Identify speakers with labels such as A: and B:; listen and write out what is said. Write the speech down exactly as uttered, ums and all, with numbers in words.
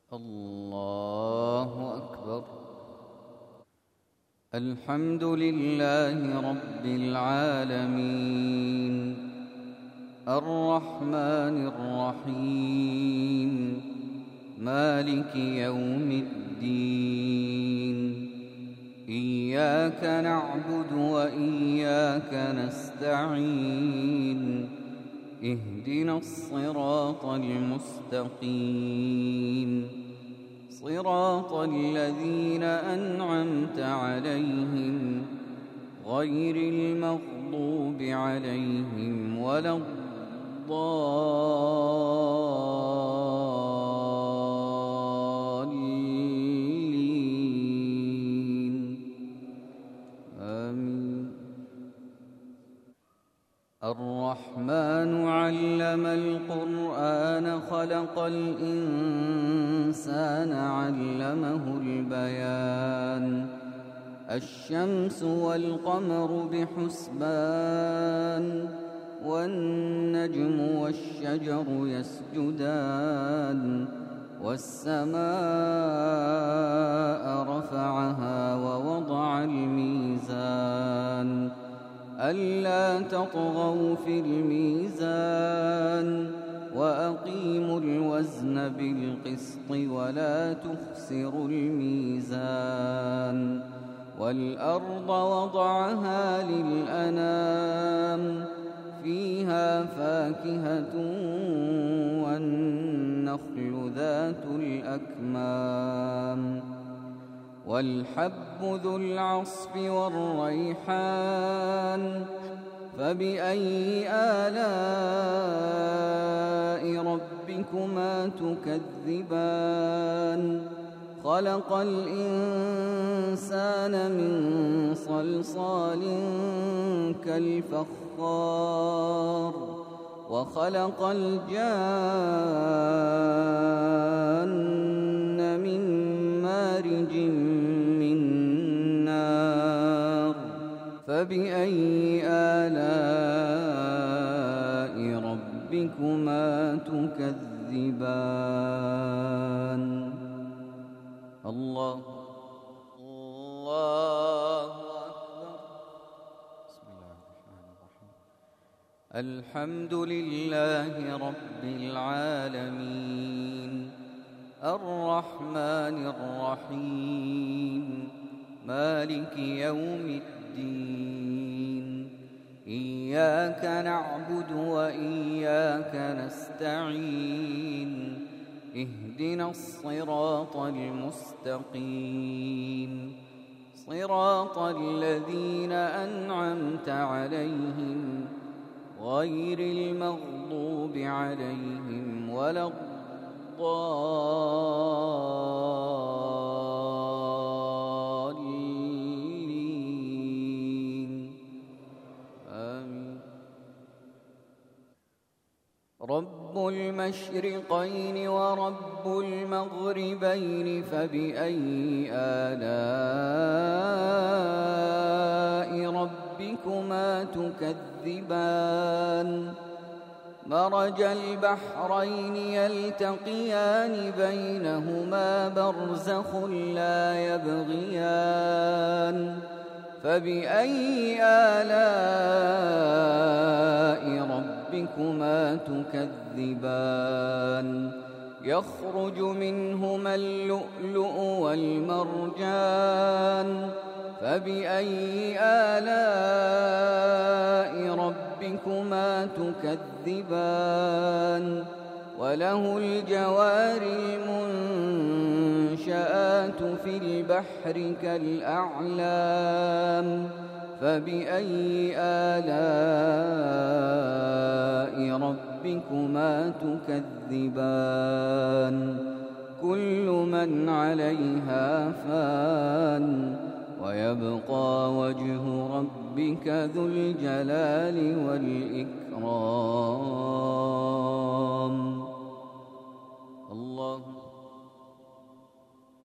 A: الله أكبر. الحمد لله رب العالمين الرحمن الرحيم مالك يوم الدين. إياك نعبد وإياك نستعين. اهدنا الصراط المستقيم صراط الذين أنعمت عليهم غير المغضوب عليهم ولا الضالين. آمين. الرحمن علم القرآن خلق الإنسان علمه البيان. الشمس والقمر بحسبان والنجم والشجر يسجدان والسماء رفعها ووضع الميزان ألا تطغوا في الميزان وأقيموا الوزن بالقسط ولا تخسروا الميزان. والأرض وضعها للأنام فيها فاكهة والنخل ذات الأكمام والحب ذو العصف والريحان. فبأي آلاء ربكما تكذبان. خلق الإنسان من صلصال كالفخار وخلق الجان من مارج من نار. فبأي آلاء ربكما تكذبان. الله الله أكبر. بسم الله الرحمن الرحيم. الحمد لله رب العالمين الرحمن الرحيم مالك يوم الدين. إياك نعبد وإياك نستعين. اهدنا الصراط المستقيم صراط الذين أنعمت عليهم غير المغضوب عليهم ولا الضالين. آمين. رب المشرقين ورب المغربين فبأي آلاء ربكما تكذبان. مرج البحرين يلتقيان بينهما برزخ لا يبغيان. فبأي آلاء ربكما تكذبان. يخرج منهما اللؤلؤ والمرجان. فبأي آلاء ربكما تكذبان. وله الجوار المنشآت في البحر كالأعلام. فبأي آلاء ربكما تكذبان. كل من عليها فان ويبقى وجه ربك ذو الجلال والإكرام.